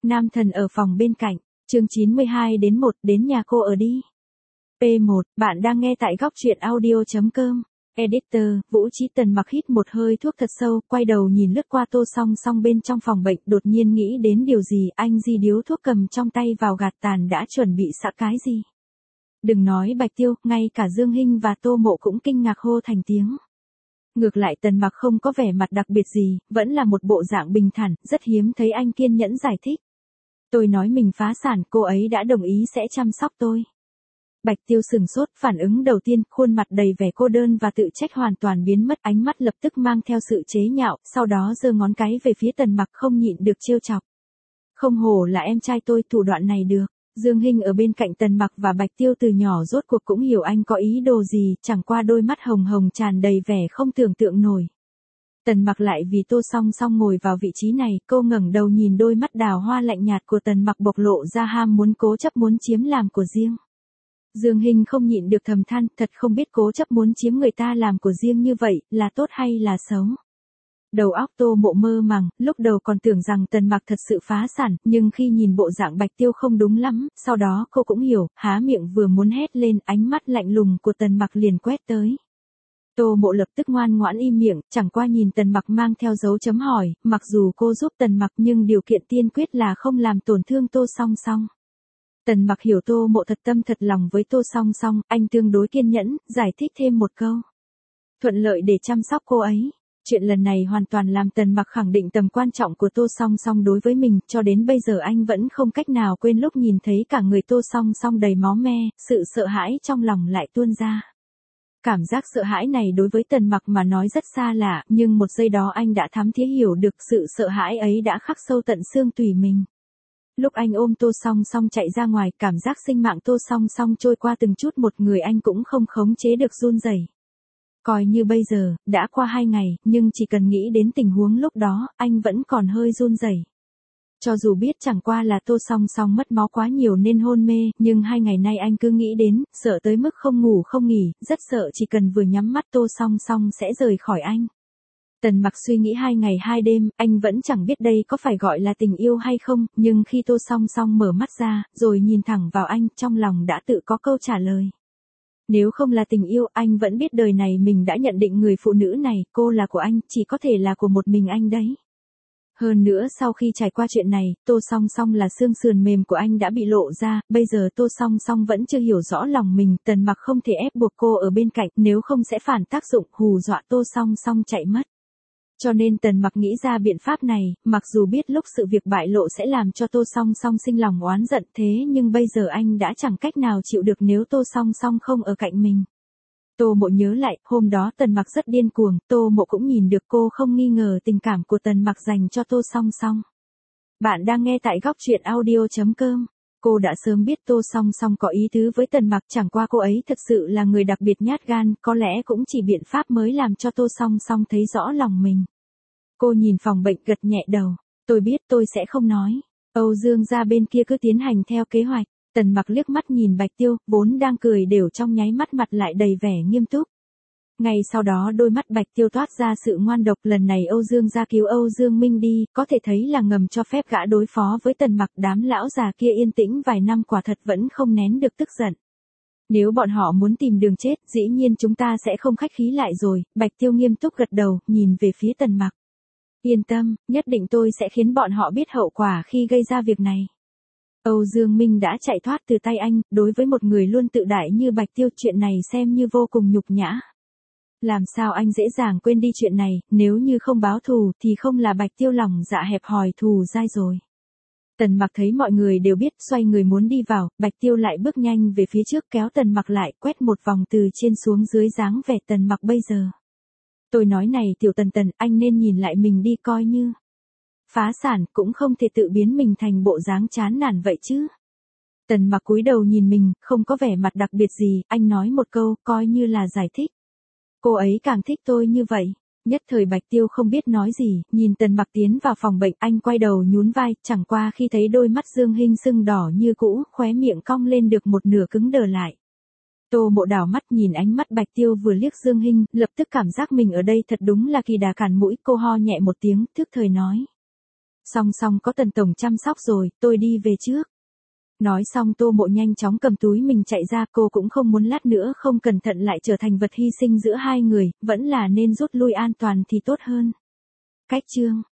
Nam thần ở phòng bên cạnh, chương 92 đến 1, đến nhà cô ở đi. P1, bạn đang nghe tại góc truyện audio.com. Editor, Vũ Chí Tần mặc hít một hơi thuốc thật sâu, quay đầu nhìn lướt qua Tô Song Song bên trong phòng bệnh, đột nhiên nghĩ đến điều gì, anh di điếu thuốc cầm trong tay vào gạt tàn đã chuẩn bị xạ cái gì. Đừng nói Bạch Tiêu, ngay cả Dương Hinh và Tô Mộ cũng kinh ngạc hô thành tiếng. Ngược lại Tần Mặc không có vẻ mặt đặc biệt gì, vẫn là một bộ dạng bình thản, rất hiếm thấy anh kiên nhẫn giải thích. Tôi nói mình phá sản, cô ấy đã đồng ý sẽ chăm sóc tôi. Bạch Tiêu sừng sốt, phản ứng đầu tiên, khuôn mặt đầy vẻ cô đơn và tự trách hoàn toàn biến mất, ánh mắt lập tức mang theo sự chế nhạo, sau đó giơ ngón cái về phía Tần Mặc không nhịn được trêu chọc. Không hổ là em trai tôi, thủ đoạn này được. Dương Hinh ở bên cạnh Tần Mặc và Bạch Tiêu từ nhỏ rốt cuộc cũng hiểu anh có ý đồ gì, chẳng qua đôi mắt hồng hồng tràn đầy vẻ không tưởng tượng nổi. Tần Mặc lại vì Tô Song Song ngồi vào vị trí này, cô ngẩng đầu nhìn đôi mắt đào hoa lạnh nhạt của Tần Mặc bộc lộ ra ham muốn cố chấp muốn chiếm làm của riêng. Dương Hinh không nhịn được thầm than, thật không biết cố chấp muốn chiếm người ta làm của riêng như vậy, là tốt hay là xấu. Đầu óc Tô Mộ mơ màng, lúc đầu còn tưởng rằng Tần Mặc thật sự phá sản, nhưng khi nhìn bộ dạng Bạch Tiêu không đúng lắm, sau đó cô cũng hiểu, há miệng vừa muốn hét lên, ánh mắt lạnh lùng của Tần Mặc liền quét tới. Tô Mộ lập tức ngoan ngoãn im miệng, chẳng qua nhìn Tần Mặc mang theo dấu chấm hỏi, mặc dù cô giúp Tần Mặc nhưng điều kiện tiên quyết là không làm tổn thương Tô Song Song. Tần Mặc hiểu Tô Mộ thật tâm thật lòng với Tô Song Song, anh tương đối kiên nhẫn, giải thích thêm một câu. Thuận lợi để chăm sóc cô ấy. Chuyện lần này hoàn toàn làm Tần Mặc khẳng định tầm quan trọng của Tô Song Song đối với mình, cho đến bây giờ anh vẫn không cách nào quên lúc nhìn thấy cả người Tô Song Song đầy máu me, sự sợ hãi trong lòng lại tuôn ra. Cảm giác sợ hãi này đối với Tần Mặc mà nói rất xa lạ, nhưng một giây đó anh đã thấm thía hiểu được sự sợ hãi ấy đã khắc sâu tận xương tủy mình. Lúc anh ôm Tô Song Song chạy ra ngoài, cảm giác sinh mạng Tô Song Song trôi qua từng chút một, người anh cũng không khống chế được run rẩy. Coi như bây giờ, đã qua 2 ngày, nhưng chỉ cần nghĩ đến tình huống lúc đó, anh vẫn còn hơi run rẩy. Cho dù biết chẳng qua là Tô Song Song mất máu quá nhiều nên hôn mê, nhưng 2 ngày nay anh cứ nghĩ đến, sợ tới mức không ngủ không nghỉ, rất sợ chỉ cần vừa nhắm mắt Tô Song Song sẽ rời khỏi anh. Tần Mặc suy nghĩ 2 ngày 2 đêm, anh vẫn chẳng biết đây có phải gọi là tình yêu hay không, nhưng khi Tô Song Song mở mắt ra, rồi nhìn thẳng vào anh, trong lòng đã tự có câu trả lời. Nếu không là tình yêu, anh vẫn biết đời này mình đã nhận định người phụ nữ này, cô là của anh, chỉ có thể là của một mình anh đấy. Hơn nữa sau khi trải qua chuyện này, Tô Song Song là xương sườn mềm của anh đã bị lộ ra, bây giờ Tô Song Song vẫn chưa hiểu rõ lòng mình, Tần Mặc không thể ép buộc cô ở bên cạnh, nếu không sẽ phản tác dụng, hù dọa Tô Song Song chạy mất. Cho nên Tần Mặc nghĩ ra biện pháp này, mặc dù biết lúc sự việc bại lộ sẽ làm cho Tô Song Song sinh lòng oán giận thế nhưng bây giờ anh đã chẳng cách nào chịu được nếu Tô Song Song không ở cạnh mình. Tô Mộ nhớ lại, hôm đó Tần Mặc rất điên cuồng, Tô Mộ cũng nhìn được cô không nghi ngờ tình cảm của Tần Mặc dành cho Tô Song Song. Bạn đang nghe tại góc truyện audio.com. Cô đã sớm biết Tô Song Song có ý tứ với Tần Mặc, chẳng qua cô ấy thực sự là người đặc biệt nhát gan, có lẽ cũng chỉ biện pháp mới làm cho Tô Song Song thấy rõ lòng mình. Cô nhìn phòng bệnh gật nhẹ đầu, tôi biết tôi sẽ không nói. Âu Dương gia bên kia cứ tiến hành theo kế hoạch. Tần Mặc liếc mắt nhìn Bạch Tiêu, vốn đang cười đều trong nháy mắt mặt lại đầy vẻ nghiêm túc. Ngay sau đó đôi mắt Bạch Tiêu toát ra sự ngoan độc, lần này Âu Dương gia cứu Âu Dương Minh đi, có thể thấy là ngầm cho phép gã đối phó với Tần Mặc, đám lão già kia yên tĩnh vài năm quả thật vẫn không nén được tức giận. Nếu bọn họ muốn tìm đường chết, dĩ nhiên chúng ta sẽ không khách khí lại rồi, Bạch Tiêu nghiêm túc gật đầu, nhìn về phía Tần Mặc. Yên tâm, nhất định tôi sẽ khiến bọn họ biết hậu quả khi gây ra việc này. Âu Dương Minh đã chạy thoát từ tay anh, đối với một người luôn tự đại như Bạch Tiêu chuyện này xem như vô cùng nhục nhã. Làm sao anh dễ dàng quên đi chuyện này, nếu như không báo thù thì không là Bạch Tiêu lòng dạ hẹp hòi thù dai rồi. Tần Mặc thấy mọi người đều biết, xoay người muốn đi vào, Bạch Tiêu lại bước nhanh về phía trước kéo Tần Mặc lại, quét một vòng từ trên xuống dưới dáng vẻ Tần Mặc bây giờ. Tôi nói này tiểu Tần, anh nên nhìn lại mình đi, coi như phá sản cũng không thể tự biến mình thành bộ dáng chán nản vậy chứ. Tần Mặc cúi đầu nhìn mình, không có vẻ mặt đặc biệt gì, anh nói một câu, coi như là giải thích. Cô ấy càng thích tôi như vậy. Nhất thời Bạch Tiêu không biết nói gì, nhìn Tần Mặc tiến vào phòng bệnh, anh quay đầu nhún vai, chẳng qua khi thấy đôi mắt Dương Hinh sưng đỏ như cũ, khóe miệng cong lên được một nửa cứng đờ lại. Tô Mộ đảo mắt nhìn ánh mắt Bạch Tiêu vừa liếc Dương Hinh, lập tức cảm giác mình ở đây thật đúng là kỳ đà cản mũi, cô ho nhẹ một tiếng, thức thời nói. Song song có Tần tổng chăm sóc rồi, tôi đi về trước. Nói xong Tô Mộ nhanh chóng cầm túi mình chạy ra, cô cũng không muốn lát nữa không cẩn thận lại trở thành vật hy sinh giữa hai người, vẫn là nên rút lui an toàn thì tốt hơn. Cách chương